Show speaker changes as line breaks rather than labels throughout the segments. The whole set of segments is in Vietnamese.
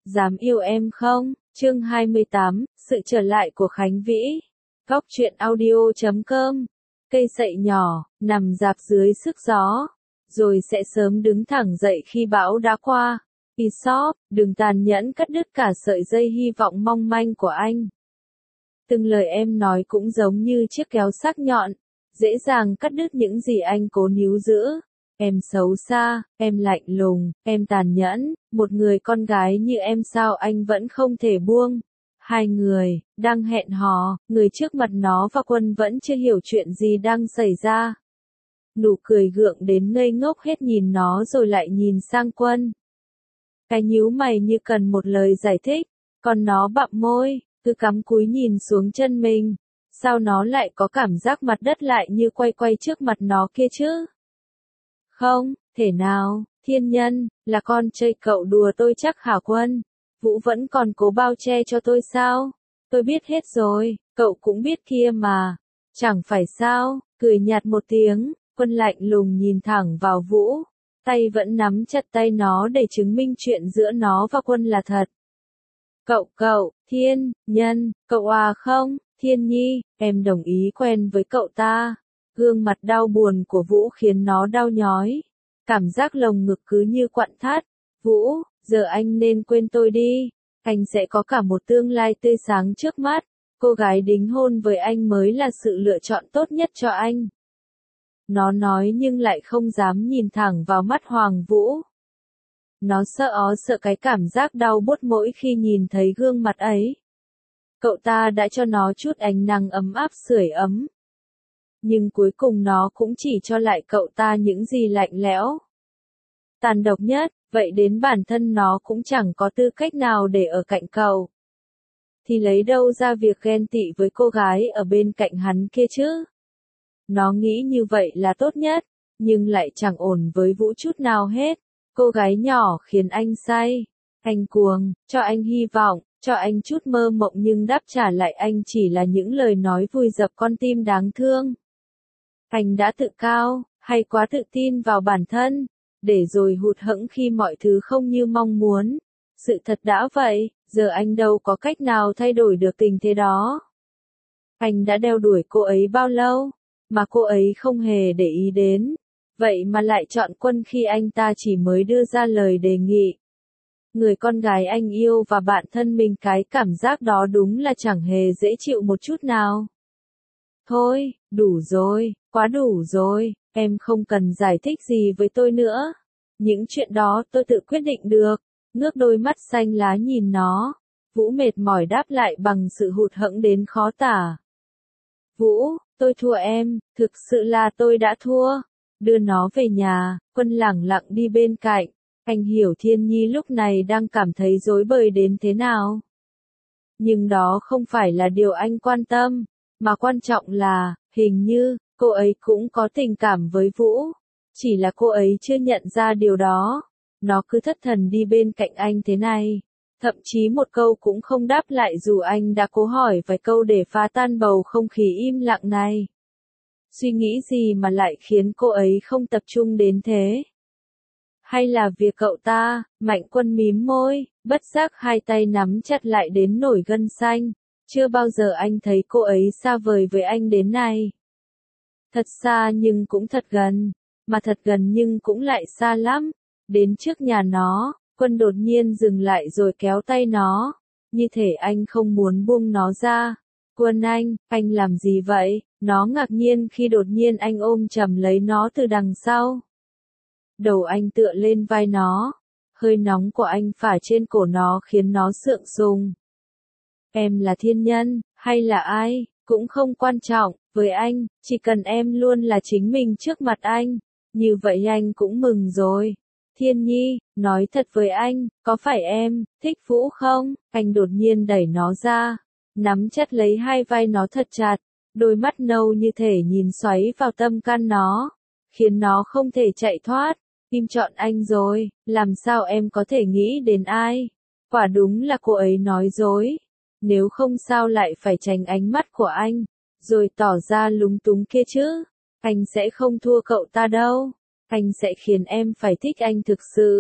Dám yêu em không? Chương 28, sự trở lại của Khánh Vĩ. Góc truyện audio.com. Cây sậy nhỏ, nằm rạp dưới sức gió, rồi sẽ sớm đứng thẳng dậy khi bão đã qua. Aesop, đừng tàn nhẫn cắt đứt cả sợi dây hy vọng mong manh của anh. Từng lời em nói cũng giống như chiếc kéo sắc nhọn, dễ dàng cắt đứt những gì anh cố níu giữ. Em xấu xa, em lạnh lùng, em tàn nhẫn, một người con gái như em sao anh vẫn không thể buông. Hai người, đang hẹn hò, người trước mặt nó và Quân vẫn chưa hiểu chuyện gì đang xảy ra. Nụ cười gượng đến ngây ngốc hết nhìn nó rồi lại nhìn sang Quân. Cái nhíu mày như cần một lời giải thích, còn nó bặm môi, cứ cắm cúi nhìn xuống chân mình. Sao nó lại có cảm giác mặt đất lại như quay quay trước mặt nó kia chứ? Không, thể nào, thiên nhân, là con chơi cậu đùa tôi chắc hả Quân? Vũ vẫn còn cố bao che cho tôi sao? Tôi biết hết rồi, cậu cũng biết kia mà. Chẳng phải sao, cười nhạt một tiếng, Quân lạnh lùng nhìn thẳng vào Vũ. Tay vẫn nắm chặt tay nó để chứng minh chuyện giữa nó và Quân là thật. Cậu, thiên, nhân, cậu à không, Thiên Nhi, em đồng ý quen với cậu ta. Gương mặt đau buồn của Vũ khiến nó đau nhói. Cảm giác lồng ngực cứ như quặn thắt. Vũ, giờ anh nên quên tôi đi. Anh sẽ có cả một tương lai tươi sáng trước mắt. Cô gái đính hôn với anh mới là sự lựa chọn tốt nhất cho anh. Nó nói nhưng lại không dám nhìn thẳng vào mắt Hoàng Vũ. Nó sợ cái cảm giác đau buốt mỗi khi nhìn thấy gương mặt ấy. Cậu ta đã cho nó chút ánh nắng ấm áp sưởi ấm. Nhưng cuối cùng nó cũng chỉ cho lại cậu ta những gì lạnh lẽo. Tàn độc nhất, vậy đến bản thân nó cũng chẳng có tư cách nào để ở cạnh cậu. Thì lấy đâu ra việc ghen tị với cô gái ở bên cạnh hắn kia chứ? Nó nghĩ như vậy là tốt nhất, nhưng lại chẳng ổn với Vũ chút nào hết. Cô gái nhỏ khiến anh say. Anh cuồng, cho anh hy vọng, cho anh chút mơ mộng nhưng đáp trả lại anh chỉ là những lời nói vùi dập con tim đáng thương. Anh đã tự cao, hay quá tự tin vào bản thân, để rồi hụt hẫng khi mọi thứ không như mong muốn. Sự thật đã vậy, giờ anh đâu có cách nào thay đổi được tình thế đó. Anh đã đeo đuổi cô ấy bao lâu, mà cô ấy không hề để ý đến. Vậy mà lại chọn Quân khi anh ta chỉ mới đưa ra lời đề nghị. Người con gái anh yêu và bạn thân mình cái cảm giác đó đúng là chẳng hề dễ chịu một chút nào. Thôi, đủ rồi, quá đủ rồi, em không cần giải thích gì với tôi nữa. Những chuyện đó tôi tự quyết định được. Ngước đôi mắt xanh lá nhìn nó. Vũ mệt mỏi đáp lại bằng sự hụt hẫng đến khó tả. Vũ, tôi thua em, thực sự là tôi đã thua. Đưa nó về nhà, Quân lẳng lặng đi bên cạnh. Anh hiểu Thiên Nhi lúc này đang cảm thấy rối bời đến thế nào. Nhưng đó không phải là điều anh quan tâm, mà quan trọng là, hình như, cô ấy cũng có tình cảm với Vũ. Chỉ là cô ấy chưa nhận ra điều đó. Nó cứ thất thần đi bên cạnh anh thế này. Thậm chí một câu cũng không đáp lại dù anh đã cố hỏi vài câu để phá tan bầu không khí im lặng này. Suy nghĩ gì mà lại khiến cô ấy không tập trung đến thế? Hay là việc cậu ta? Mạnh Quân mím môi, bất giác hai tay nắm chặt lại đến nổi gân xanh. Chưa bao giờ anh thấy cô ấy xa vời với anh đến này. Thật xa nhưng cũng thật gần, mà thật gần nhưng cũng lại xa lắm. Đến trước nhà nó, Quân đột nhiên dừng lại rồi kéo tay nó, như thể anh không muốn buông nó ra. Quân anh làm gì vậy? Nó ngạc nhiên khi đột nhiên anh ôm chầm lấy nó từ đằng sau. Đầu anh tựa lên vai nó, hơi nóng của anh phả trên cổ nó khiến nó sượng sùng. Em là thiên nhân, hay là ai, cũng không quan trọng, với anh, chỉ cần em luôn là chính mình trước mặt anh, như vậy anh cũng mừng rồi. Thiên Nhi, nói thật với anh, có phải em thích Vũ không? Anh đột nhiên đẩy nó ra, nắm chặt lấy hai vai nó thật chặt, đôi mắt nâu như thể nhìn xoáy vào tâm can nó, khiến nó không thể chạy thoát. Em chọn anh rồi, làm sao em có thể nghĩ đến ai? Quả đúng là cô ấy nói dối. Nếu không sao lại phải tránh ánh mắt của anh, rồi tỏ ra lúng túng kia chứ? Anh sẽ không thua cậu ta đâu. Anh sẽ khiến em phải thích anh thực sự.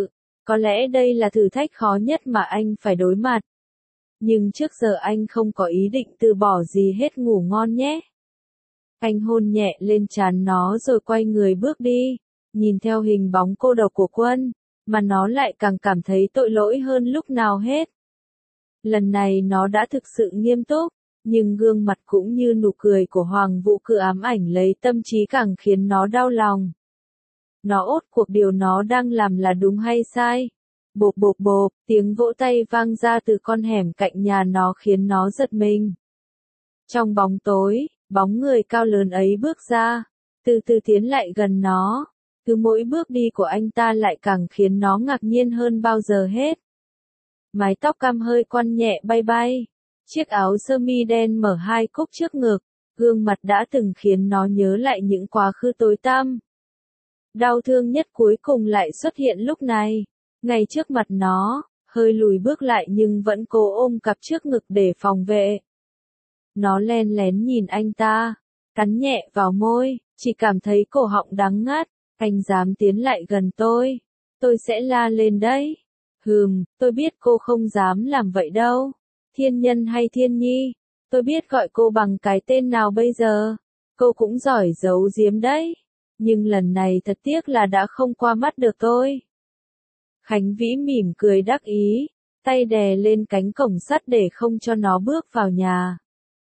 Có lẽ đây là thử thách khó nhất mà anh phải đối mặt. Nhưng trước giờ anh không có ý định từ bỏ gì hết, ngủ ngon nhé. Anh hôn nhẹ lên trán nó rồi quay người bước đi, nhìn theo hình bóng cô độc của Quân, mà nó lại càng cảm thấy tội lỗi hơn lúc nào hết. Lần này nó đã thực sự nghiêm túc, nhưng gương mặt cũng như nụ cười của Hoàng Vũ cứ ám ảnh lấy tâm trí càng khiến nó đau lòng. Nó ốt cuộc điều nó đang làm là đúng hay sai? Bộp bộp bộp, tiếng vỗ tay vang ra từ con hẻm cạnh nhà nó khiến nó giật mình. Trong bóng tối, bóng người cao lớn ấy bước ra, từ từ tiến lại gần nó. Cứ mỗi bước đi của anh ta lại càng khiến nó ngạc nhiên hơn bao giờ hết. Mái tóc cam hơi quăn nhẹ bay bay, chiếc áo sơ mi đen mở hai cúc trước ngực, gương mặt đã từng khiến nó nhớ lại những quá khứ tối tăm. Đau thương nhất cuối cùng lại xuất hiện lúc này, ngay trước mặt nó, hơi lùi bước lại nhưng vẫn cố ôm cặp trước ngực để phòng vệ. Nó len lén nhìn anh ta, cắn nhẹ vào môi, chỉ cảm thấy cổ họng đắng ngắt. Anh dám tiến lại gần tôi sẽ la lên đấy. Tôi biết cô không dám làm vậy đâu. Thiên Nhân hay Thiên Nhi, tôi biết gọi cô bằng cái tên nào bây giờ. Cô cũng giỏi giấu giếm đấy. Nhưng lần này thật tiếc là đã không qua mắt được tôi. Khánh Vĩ mỉm cười đắc ý, tay đè lên cánh cổng sắt để không cho nó bước vào nhà.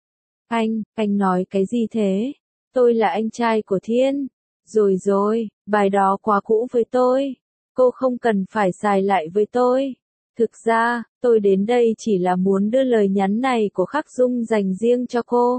Anh nói cái gì thế? Tôi là anh trai của Thiên. Rồi, bài đó quá cũ với tôi. Cô không cần phải xài lại với tôi. Thực ra, tôi đến đây chỉ là muốn đưa lời nhắn này của Khắc Dung dành riêng cho cô.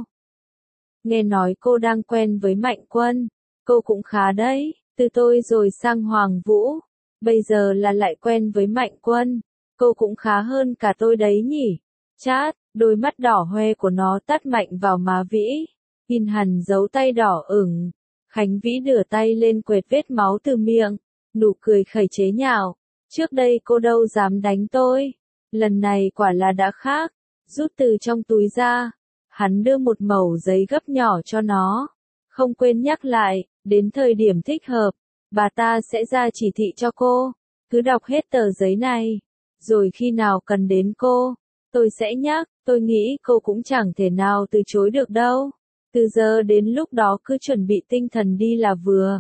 Nghe nói cô đang quen với Mạnh Quân. Cô cũng khá đấy, từ tôi rồi sang Hoàng Vũ. Bây giờ là lại quen với Mạnh Quân. Cô cũng khá hơn cả tôi đấy nhỉ. Chát, đôi mắt đỏ hoe của nó tát mạnh vào má Vĩ. In hẳn dấu tay đỏ ửng. Khánh Vĩ đưa tay lên quệt vết máu từ miệng, nụ cười khẩy chế nhạo. Trước đây cô đâu dám đánh tôi. Lần này quả là đã khác. Rút từ trong túi ra. Hắn đưa một mẩu giấy gấp nhỏ cho nó. Không quên nhắc lại, đến thời điểm thích hợp, bà ta sẽ ra chỉ thị cho cô. Cứ đọc hết tờ giấy này. Rồi khi nào cần đến cô, tôi sẽ nhắc. Tôi nghĩ cô cũng chẳng thể nào từ chối được đâu. Từ giờ đến lúc đó cứ chuẩn bị tinh thần đi là vừa.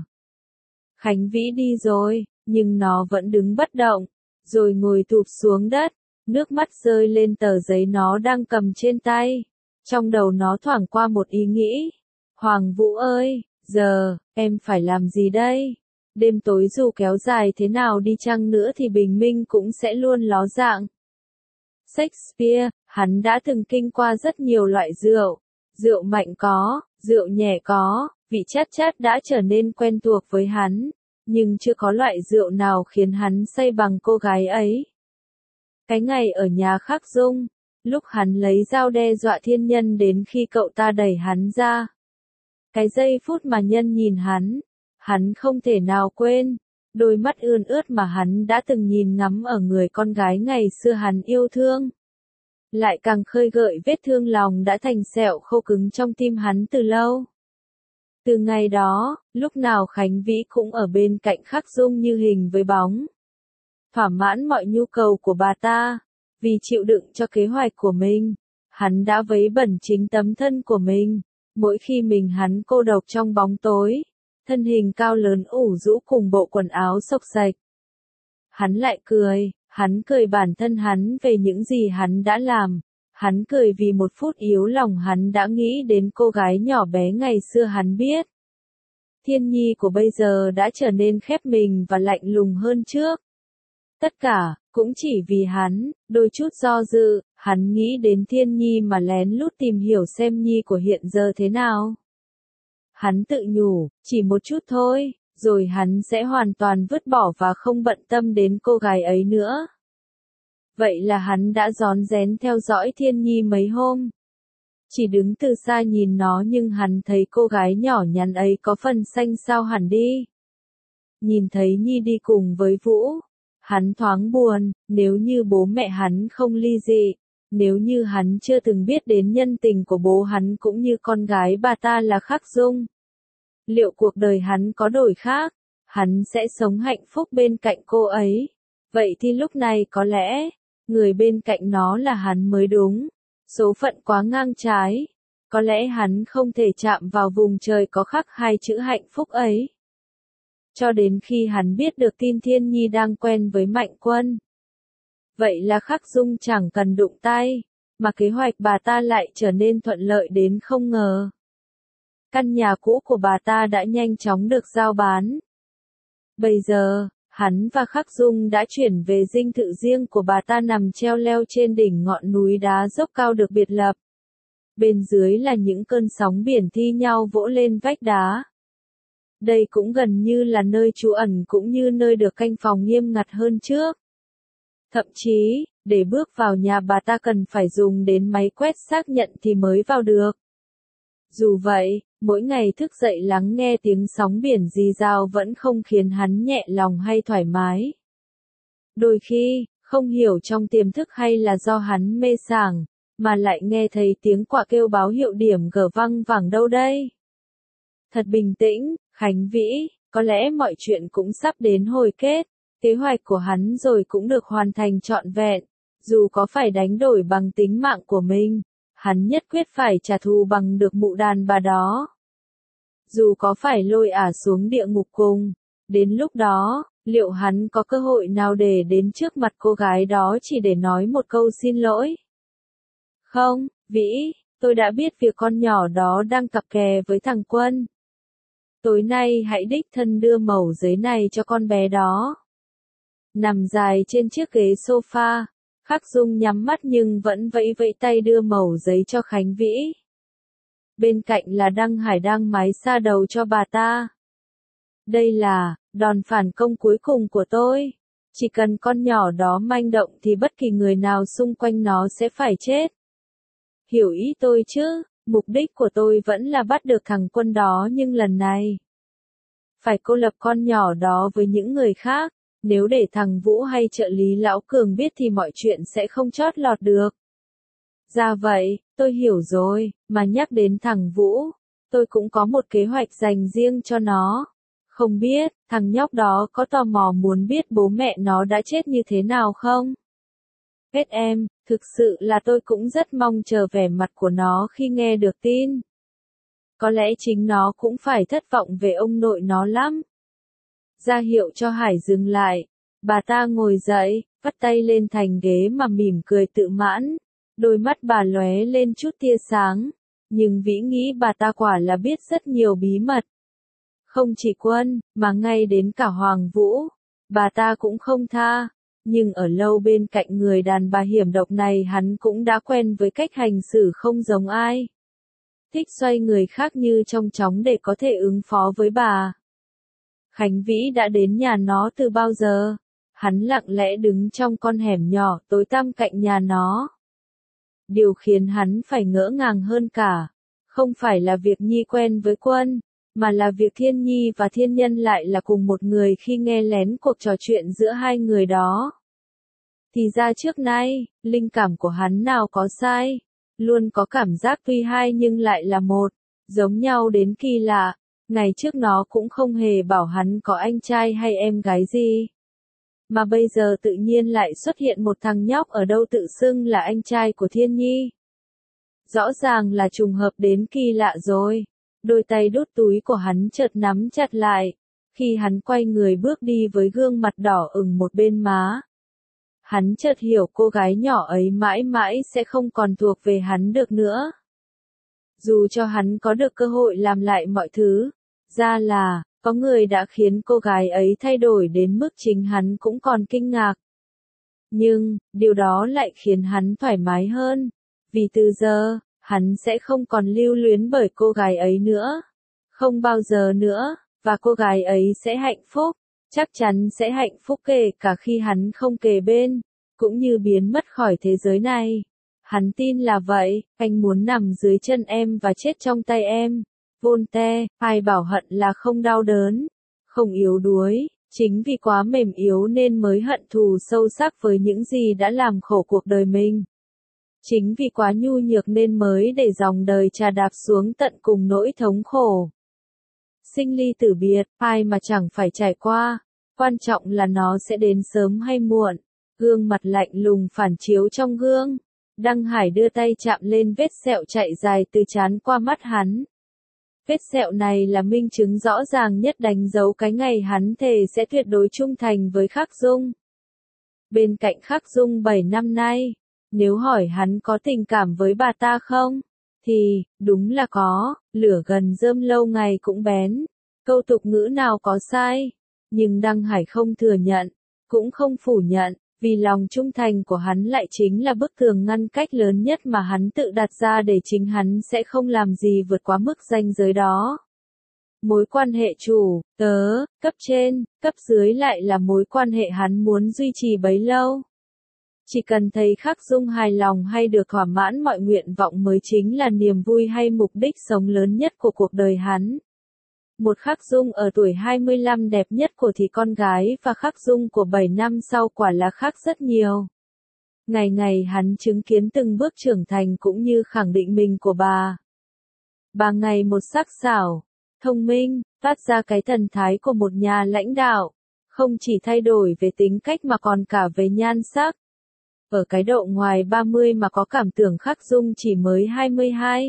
Khánh Vĩ đi rồi, nhưng nó vẫn đứng bất động, rồi ngồi thụp xuống đất, nước mắt rơi lên tờ giấy nó đang cầm trên tay. Trong đầu nó thoảng qua một ý nghĩ. Hoàng Vũ ơi, giờ, em phải làm gì đây? Đêm tối dù kéo dài thế nào đi chăng nữa thì bình minh cũng sẽ luôn ló dạng. Shakespeare, hắn đã từng kinh qua rất nhiều loại rượu. Rượu mạnh có, rượu nhẹ có, vị chát chát đã trở nên quen thuộc với hắn, nhưng chưa có loại rượu nào khiến hắn say bằng cô gái ấy. Cái ngày ở nhà Khắc Dung, lúc hắn lấy dao đe dọa Thiên Nhân đến khi cậu ta đẩy hắn ra. Cái giây phút mà Nhân nhìn hắn không thể nào quên, đôi mắt ươn ướt mà hắn đã từng nhìn ngắm ở người con gái ngày xưa hắn yêu thương. Lại càng khơi gợi vết thương lòng đã thành sẹo khô cứng trong tim hắn từ lâu. Từ ngày đó, lúc nào Khánh Vĩ cũng ở bên cạnh Khắc Dung như hình với bóng. Thỏa mãn mọi nhu cầu của bà ta, vì chịu đựng cho kế hoạch của mình, hắn đã vấy bẩn chính tấm thân của mình. Mỗi khi hắn cô độc trong bóng tối, thân hình cao lớn ủ rũ cùng bộ quần áo xộc xệch. Hắn cười bản thân hắn về những gì hắn đã làm. Hắn cười vì một phút yếu lòng hắn đã nghĩ đến cô gái nhỏ bé ngày xưa hắn biết. Thiên Nhi của bây giờ đã trở nên khép mình và lạnh lùng hơn trước. Tất cả, cũng chỉ vì hắn, đôi chút do dự, hắn nghĩ đến Thiên Nhi mà lén lút tìm hiểu xem Nhi của hiện giờ thế nào. Hắn tự nhủ, chỉ một chút thôi, rồi hắn sẽ hoàn toàn vứt bỏ và không bận tâm đến cô gái ấy nữa. Vậy là hắn đã rón rén theo dõi Thiên Nhi mấy hôm. Chỉ đứng từ xa nhìn nó nhưng hắn thấy cô gái nhỏ nhắn ấy có phần xanh xao hẳn đi. Nhìn thấy Nhi đi cùng với Vũ, hắn thoáng buồn, nếu như bố mẹ hắn không ly dị, nếu như hắn chưa từng biết đến nhân tình của bố hắn cũng như con gái bà ta là Khắc Dung. Liệu cuộc đời hắn có đổi khác, hắn sẽ sống hạnh phúc bên cạnh cô ấy. Vậy thì lúc này có lẽ, người bên cạnh nó là hắn mới đúng. Số phận quá ngang trái. Có lẽ hắn không thể chạm vào vùng trời có khắc hai chữ hạnh phúc ấy. Cho đến khi hắn biết được tin Thiên Nhi đang quen với Mạnh Quân. Vậy là Khắc Dung chẳng cần đụng tay, mà kế hoạch bà ta lại trở nên thuận lợi đến không ngờ. Căn nhà cũ của bà ta đã nhanh chóng được giao bán. Bây giờ, hắn và Khắc Dung đã chuyển về dinh thự riêng của bà ta nằm treo leo trên đỉnh ngọn núi đá dốc cao được biệt lập. Bên dưới là những cơn sóng biển thi nhau vỗ lên vách đá. Đây cũng gần như là nơi trú ẩn cũng như nơi được canh phòng nghiêm ngặt hơn trước. Thậm chí, để bước vào nhà bà ta cần phải dùng đến máy quét xác nhận thì mới vào được. Dù vậy, mỗi ngày thức dậy lắng nghe tiếng sóng biển rì rào vẫn không khiến hắn nhẹ lòng hay thoải mái. Đôi khi, không hiểu trong tiềm thức hay là do hắn mê sảng, mà lại nghe thấy tiếng quạ kêu báo hiệu điểm G văng vẳng đâu đây. Thật bình tĩnh, Khánh Vĩ, có lẽ mọi chuyện cũng sắp đến hồi kết, kế hoạch của hắn rồi cũng được hoàn thành trọn vẹn, dù có phải đánh đổi bằng tính mạng của mình, hắn nhất quyết phải trả thù bằng được mụ đàn bà đó. Dù có phải lôi ả xuống địa ngục cùng, đến lúc đó, liệu hắn có cơ hội nào để đến trước mặt cô gái đó chỉ để nói một câu xin lỗi? Không, Vĩ, tôi đã biết việc con nhỏ đó đang cặp kè với thằng Quân. Tối nay hãy đích thân đưa mẩu giấy này cho con bé đó. Nằm dài trên chiếc ghế sofa, Khắc Dung nhắm mắt nhưng vẫn vẫy vẫy tay đưa mẩu giấy cho Khánh Vĩ. Bên cạnh là Đăng Hải đang mái xa đầu cho bà ta. Đây là đòn phản công cuối cùng của tôi. Chỉ cần con nhỏ đó manh động thì bất kỳ người nào xung quanh nó sẽ phải chết. Hiểu ý tôi chứ, mục đích của tôi vẫn là bắt được thằng Quân đó nhưng lần này phải cô lập con nhỏ đó với những người khác. Nếu để thằng Vũ hay trợ lý Lão Cường biết thì mọi chuyện sẽ không chót lọt được. Ra vậy, tôi hiểu rồi, mà nhắc đến thằng Vũ, tôi cũng có một kế hoạch dành riêng cho nó. Không biết, thằng nhóc đó có tò mò muốn biết bố mẹ nó đã chết như thế nào không? Kết em, thực sự là tôi cũng rất mong chờ vẻ mặt của nó khi nghe được tin. Có lẽ chính nó cũng phải thất vọng về ông nội nó lắm. Ra hiệu cho Hải dừng lại, bà ta ngồi dậy, vắt tay lên thành ghế mà mỉm cười tự mãn, đôi mắt bà lóe lên chút tia sáng, nhưng Vĩ nghĩ bà ta quả là biết rất nhiều bí mật. Không chỉ Quân, mà ngay đến cả Hoàng Vũ, bà ta cũng không tha, nhưng ở lâu bên cạnh người đàn bà hiểm độc này hắn cũng đã quen với cách hành xử không giống ai. Thích xoay người khác như trong chóng để có thể ứng phó với bà. Khánh Vĩ đã đến nhà nó từ bao giờ? Hắn lặng lẽ đứng trong con hẻm nhỏ tối tăm cạnh nhà nó. Điều khiến hắn phải ngỡ ngàng hơn cả, không phải là việc Nhi quen với Quân, mà là việc Thiên Nhi và Thiên Nhân lại là cùng một người khi nghe lén cuộc trò chuyện giữa hai người đó. Thì ra trước nay, linh cảm của hắn nào có sai, luôn có cảm giác tuy hai nhưng lại là một, giống nhau đến kỳ lạ. Ngày trước nó cũng không hề bảo hắn có anh trai hay em gái gì. Mà bây giờ tự nhiên lại xuất hiện một thằng nhóc ở đâu tự xưng là anh trai của Thiên Nhi. Rõ ràng là trùng hợp đến kỳ lạ rồi. Đôi tay đút túi của hắn chợt nắm chặt lại, khi hắn quay người bước đi với gương mặt đỏ ửng một bên má. Hắn chợt hiểu cô gái nhỏ ấy mãi mãi sẽ không còn thuộc về hắn được nữa. Dù cho hắn có được cơ hội làm lại mọi thứ, ra là, có người đã khiến cô gái ấy thay đổi đến mức chính hắn cũng còn kinh ngạc. Nhưng, điều đó lại khiến hắn thoải mái hơn, vì từ giờ, hắn sẽ không còn lưu luyến bởi cô gái ấy nữa. Không bao giờ nữa, và cô gái ấy sẽ hạnh phúc, chắc chắn sẽ hạnh phúc kể cả khi hắn không kề bên, cũng như biến mất khỏi thế giới này. Hắn tin là vậy, anh muốn nằm dưới chân em và chết trong tay em. Voltaire, ai bảo hận là không đau đớn, không yếu đuối, chính vì quá mềm yếu nên mới hận thù sâu sắc với những gì đã làm khổ cuộc đời mình. Chính vì quá nhu nhược nên mới để dòng đời trà đạp xuống tận cùng nỗi thống khổ. Sinh ly tử biệt, ai mà chẳng phải trải qua, Quan trọng là nó sẽ đến sớm hay muộn. Gương mặt lạnh lùng phản chiếu trong gương. Đăng Hải đưa tay chạm lên vết sẹo chạy dài từ trán qua mắt hắn. Vết sẹo này là minh chứng rõ ràng nhất đánh dấu cái ngày hắn thề sẽ tuyệt đối trung thành với Khắc Dung. Bên cạnh Khắc Dung 7 năm nay, nếu hỏi hắn có tình cảm với bà ta không? Thì, đúng là có, lửa gần rơm lâu ngày cũng bén. Câu tục ngữ nào có sai. Nhưng Đăng Hải không thừa nhận, cũng không phủ nhận, vì lòng trung thành của hắn lại chính là bức tường ngăn cách lớn nhất mà hắn tự đặt ra để chính hắn sẽ không làm gì vượt quá mức ranh giới đó. Mối quan hệ chủ, tớ, cấp trên, cấp dưới lại là mối quan hệ hắn muốn duy trì bấy lâu. Chỉ cần thấy Khắc Dung hài lòng hay được thỏa mãn mọi nguyện vọng mới chính là niềm vui hay mục đích sống lớn nhất của cuộc đời hắn. Một Khắc Dung ở tuổi 25 đẹp nhất của thì con gái và Khắc Dung của 7 năm sau quả là khác rất nhiều. Ngày ngày hắn chứng kiến từng bước trưởng thành cũng như khẳng định mình của bà. Bà ngày một sắc sảo, thông minh, phát ra cái thần thái của một nhà lãnh đạo, không chỉ thay đổi về tính cách mà còn cả về nhan sắc. Ở cái độ ngoài 30 mà có cảm tưởng Khắc Dung chỉ mới 22.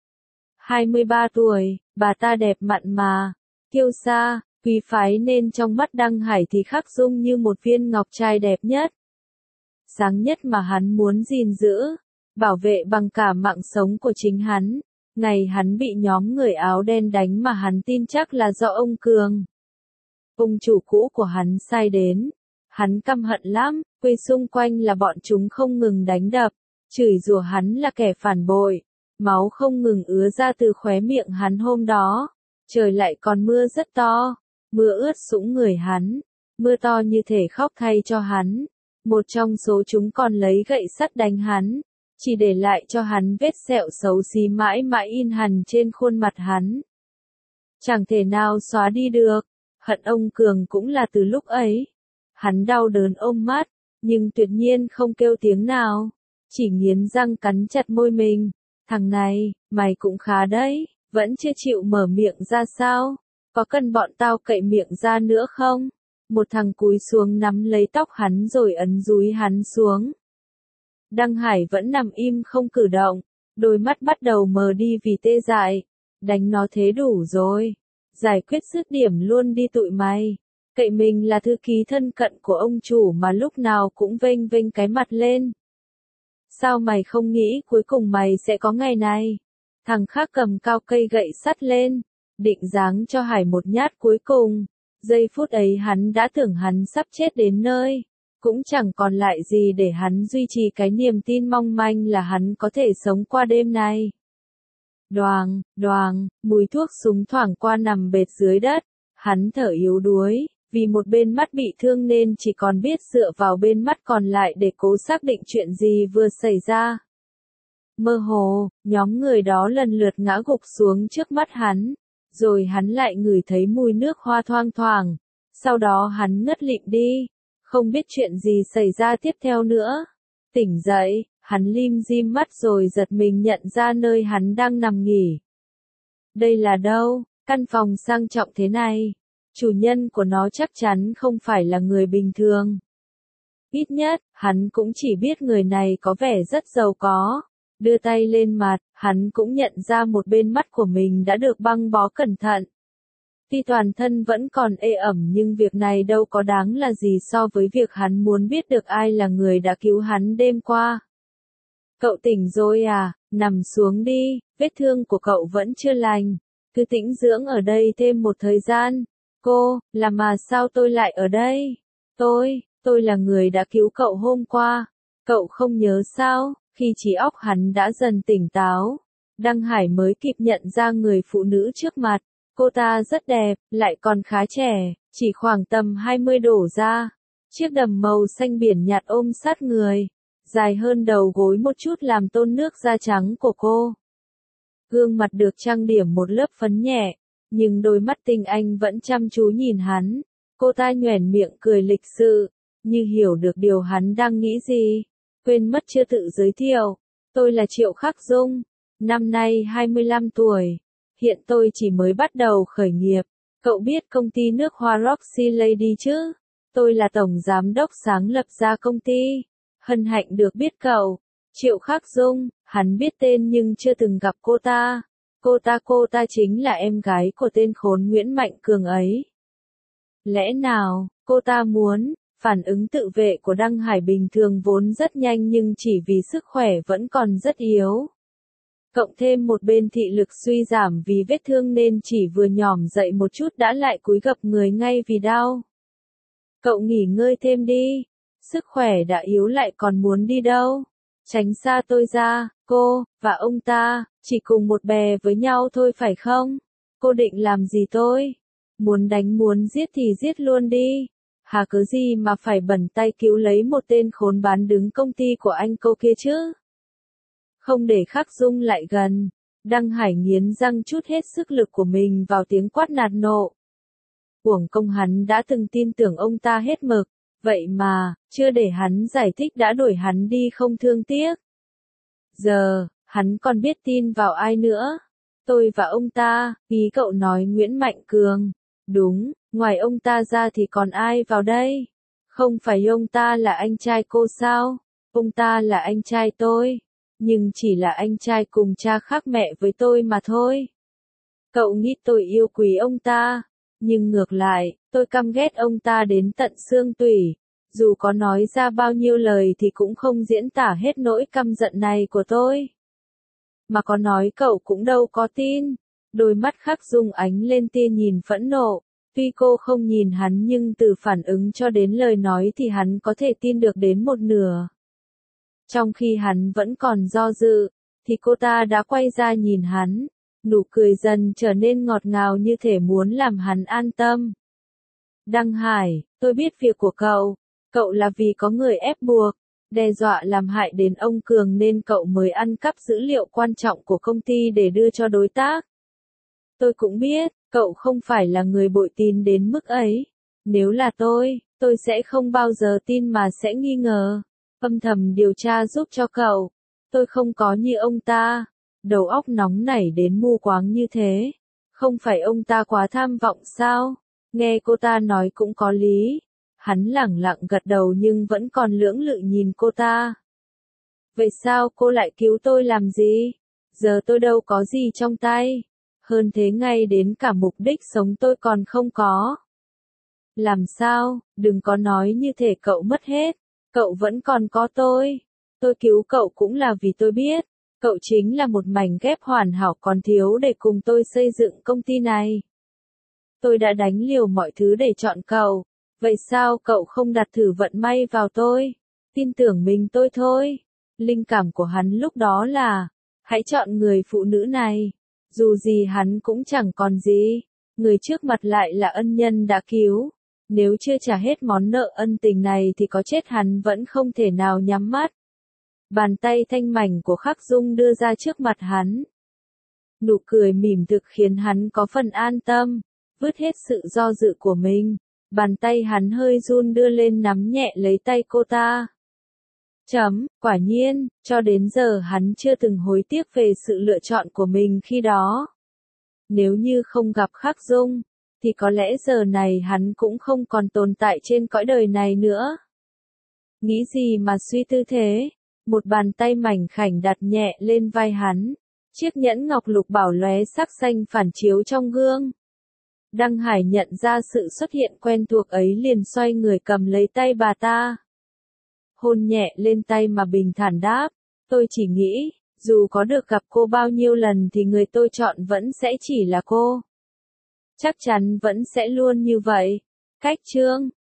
23 tuổi, bà ta đẹp mặn mà, kiêu sa, quý phái nên trong mắt Đăng Hải thì Khắc Dung như một viên ngọc trai đẹp nhất. Sáng nhất mà hắn muốn gìn giữ, bảo vệ bằng cả mạng sống của chính hắn. Ngày hắn bị nhóm người áo đen đánh mà hắn tin chắc là do ông Cường. Ông chủ cũ của hắn sai đến. Hắn căm hận lắm, quê xung quanh là bọn chúng không ngừng đánh đập, chửi rủa hắn là kẻ phản bội. Máu không ngừng ứa ra từ khóe miệng hắn hôm đó. Trời lại còn mưa rất to, mưa ướt sũng người hắn, mưa to như thể khóc thay cho hắn. Một trong số chúng còn lấy gậy sắt đánh hắn, chỉ để lại cho hắn vết sẹo xấu xí mãi mãi in hằn trên khuôn mặt hắn. Chẳng thể nào xóa đi được, hận ông Cường cũng là từ lúc ấy. Hắn đau đớn ôm mắt, nhưng tuyệt nhiên không kêu tiếng nào, chỉ nghiến răng cắn chặt môi mình. Thằng này, mày cũng khá đấy, vẫn chưa chịu mở miệng ra sao? Có cần bọn tao cậy miệng ra nữa không? Một thằng cúi xuống nắm lấy tóc hắn rồi ấn dúi hắn xuống. Đăng Hải vẫn nằm im không cử động, đôi mắt bắt đầu mờ đi vì tê dại. Đánh nó thế đủ rồi. Giải quyết dứt điểm luôn đi tụi mày. Cậy mình là thư ký thân cận của ông chủ mà lúc nào cũng vênh vênh cái mặt lên. Sao mày không nghĩ cuối cùng mày sẽ có ngày này? Thằng khác cầm cao cây gậy sắt lên, định giáng cho Hải một nhát cuối cùng. Giây phút ấy hắn đã tưởng hắn sắp chết đến nơi. Cũng chẳng còn lại gì để hắn duy trì cái niềm tin mong manh là hắn có thể sống qua đêm này. Đoàng, đoàng, mùi thuốc súng thoảng qua nằm bệt dưới đất. Hắn thở yếu đuối, vì một bên mắt bị thương nên chỉ còn biết dựa vào bên mắt còn lại để cố xác định chuyện gì vừa xảy ra. Mơ hồ, nhóm người đó lần lượt ngã gục xuống trước mắt hắn, rồi hắn lại ngửi thấy mùi nước hoa thoang thoảng. Sau đó hắn ngất lịm đi, không biết chuyện gì xảy ra tiếp theo nữa. Tỉnh dậy, hắn lim dim mắt rồi giật mình nhận ra nơi hắn đang nằm nghỉ. Đây là đâu? Căn phòng sang trọng thế này. Chủ nhân của nó chắc chắn không phải là người bình thường. Ít nhất, hắn cũng chỉ biết người này có vẻ rất giàu có. Đưa tay lên mặt, hắn cũng nhận ra một bên mắt của mình đã được băng bó cẩn thận. Tuy toàn thân vẫn còn ê ẩm nhưng việc này đâu có đáng là gì so với việc hắn muốn biết được ai là người đã cứu hắn đêm qua. Cậu tỉnh rồi à, nằm xuống đi, vết thương của cậu vẫn chưa lành. Cứ tĩnh dưỡng ở đây thêm một thời gian. Cô, là mà sao tôi lại ở đây? Tôi là người đã cứu cậu hôm qua. Cậu không nhớ sao? Khi trí óc hắn đã dần tỉnh táo, Đăng Hải mới kịp nhận ra người phụ nữ trước mặt. Cô ta rất đẹp, lại còn khá trẻ, chỉ khoảng tầm 20 đổ ra. Chiếc đầm màu xanh biển nhạt ôm sát người, dài hơn đầu gối một chút làm tôn nước da trắng của cô. Gương mặt được trang điểm một lớp phấn nhẹ, nhưng đôi mắt tinh anh vẫn chăm chú nhìn hắn. Cô ta nhoẻn miệng cười lịch sự, như hiểu được điều hắn đang nghĩ gì. Quên mất chưa tự giới thiệu, tôi là Triệu Khắc Dung, năm nay 25 tuổi. Hiện tôi chỉ mới bắt đầu khởi nghiệp, Cậu biết công ty nước hoa Roxy Lady chứ? Tôi là tổng giám đốc sáng lập ra công ty. Hân hạnh được biết cậu. Triệu Khắc Dung, hắn biết tên nhưng chưa từng gặp cô ta. Cô ta chính là em gái của tên khốn Nguyễn Mạnh Cường ấy. Lẽ nào, cô ta muốn, phản ứng tự vệ của Đăng Hải bình thường vốn rất nhanh nhưng chỉ vì sức khỏe vẫn còn rất yếu. Cộng thêm một bên thị lực suy giảm vì vết thương nên chỉ vừa nhỏm dậy một chút đã lại cúi gập người ngay vì đau. Cậu nghỉ ngơi thêm đi, sức khỏe đã yếu lại còn muốn đi đâu? Tránh xa tôi ra, cô, và ông ta, chỉ cùng một bè với nhau thôi phải không? Cô định làm gì tôi? Muốn đánh muốn giết thì giết luôn đi. Hà cớ gì mà phải bẩn tay cứu lấy một tên khốn bán đứng công ty của anh cô kia chứ? Không để Khắc Dung lại gần, Đăng Hải nghiến răng trút hết sức lực của mình vào tiếng quát nạt nộ. Uổng công hắn đã từng tin tưởng ông ta hết mực, vậy mà, chưa để hắn giải thích đã đuổi hắn đi không thương tiếc. Giờ, hắn còn biết tin vào ai nữa? Tôi và ông ta, ý cậu nói Nguyễn Mạnh Cường. Đúng, ngoài ông ta ra thì còn ai vào đây? Không phải ông ta là anh trai cô sao? Ông ta là anh trai tôi. Nhưng chỉ là anh trai cùng cha khác mẹ với tôi mà thôi. Cậu nghĩ tôi yêu quý ông ta, nhưng ngược lại, tôi căm ghét ông ta đến tận xương tủy. Dù có nói ra bao nhiêu lời thì cũng không diễn tả hết nỗi căm giận này của tôi. Mà có nói cậu cũng đâu có tin. Đôi mắt Khắc Dung ánh lên tia nhìn phẫn nộ. Tuy cô không nhìn hắn nhưng từ phản ứng cho đến lời nói thì hắn có thể tin được đến một nửa. Trong khi hắn vẫn còn do dự, thì cô ta đã quay ra nhìn hắn, nụ cười dần trở nên ngọt ngào như thể muốn làm hắn an tâm. Đăng Hải, tôi biết việc của cậu là vì có người ép buộc, đe dọa làm hại đến ông Cường nên cậu mới ăn cắp dữ liệu quan trọng của công ty để đưa cho đối tác. Tôi cũng biết, cậu không phải là người bội tin đến mức ấy. Nếu là tôi sẽ không bao giờ tin mà sẽ nghi ngờ. Âm thầm điều tra giúp cho cậu. Tôi không có như ông ta, đầu óc nóng nảy đến mù quáng như thế. Không phải ông ta quá tham vọng sao? Nghe cô ta nói cũng có lý. Hắn lẳng lặng gật đầu nhưng vẫn còn lưỡng lự nhìn cô ta. Vậy sao cô lại cứu tôi làm gì? Giờ tôi đâu có gì trong tay. Hơn thế ngay đến cả mục đích sống tôi còn không có. Làm sao, đừng có nói như thể cậu mất hết. Cậu vẫn còn có tôi. Tôi cứu cậu cũng là vì tôi biết. Cậu chính là một mảnh ghép hoàn hảo còn thiếu để cùng tôi xây dựng công ty này. Tôi đã đánh liều mọi thứ để chọn cậu. Vậy sao cậu không đặt thử vận may vào tôi? Tin tưởng mình tôi thôi. Linh cảm của hắn lúc đó là, hãy chọn người phụ nữ này. Dù gì hắn cũng chẳng còn gì. Người trước mặt lại là ân nhân đã cứu. Nếu chưa trả hết món nợ ân tình này thì có chết hắn vẫn không thể nào nhắm mắt. Bàn tay thanh mảnh của Khắc Dung đưa ra trước mặt hắn. Nụ cười mỉm thực khiến hắn có phần an tâm, vứt hết sự do dự của mình. Bàn tay hắn hơi run đưa lên nắm nhẹ lấy tay cô ta. Quả nhiên, cho đến giờ hắn chưa từng hối tiếc về sự lựa chọn của mình khi đó. Nếu như không gặp Khắc Dung, thì có lẽ giờ này hắn cũng không còn tồn tại trên cõi đời này nữa. Nghĩ gì mà suy tư thế? Một bàn tay mảnh khảnh đặt nhẹ lên vai hắn. Chiếc nhẫn ngọc lục bảo lóe sắc xanh phản chiếu trong gương. Đăng Hải nhận ra sự xuất hiện quen thuộc ấy liền xoay người cầm lấy tay bà ta. Hôn nhẹ lên tay mà bình thản đáp. Tôi chỉ nghĩ, dù có được gặp cô bao nhiêu lần thì người tôi chọn vẫn sẽ chỉ là cô. Chắc chắn vẫn sẽ luôn như vậy. Cách chương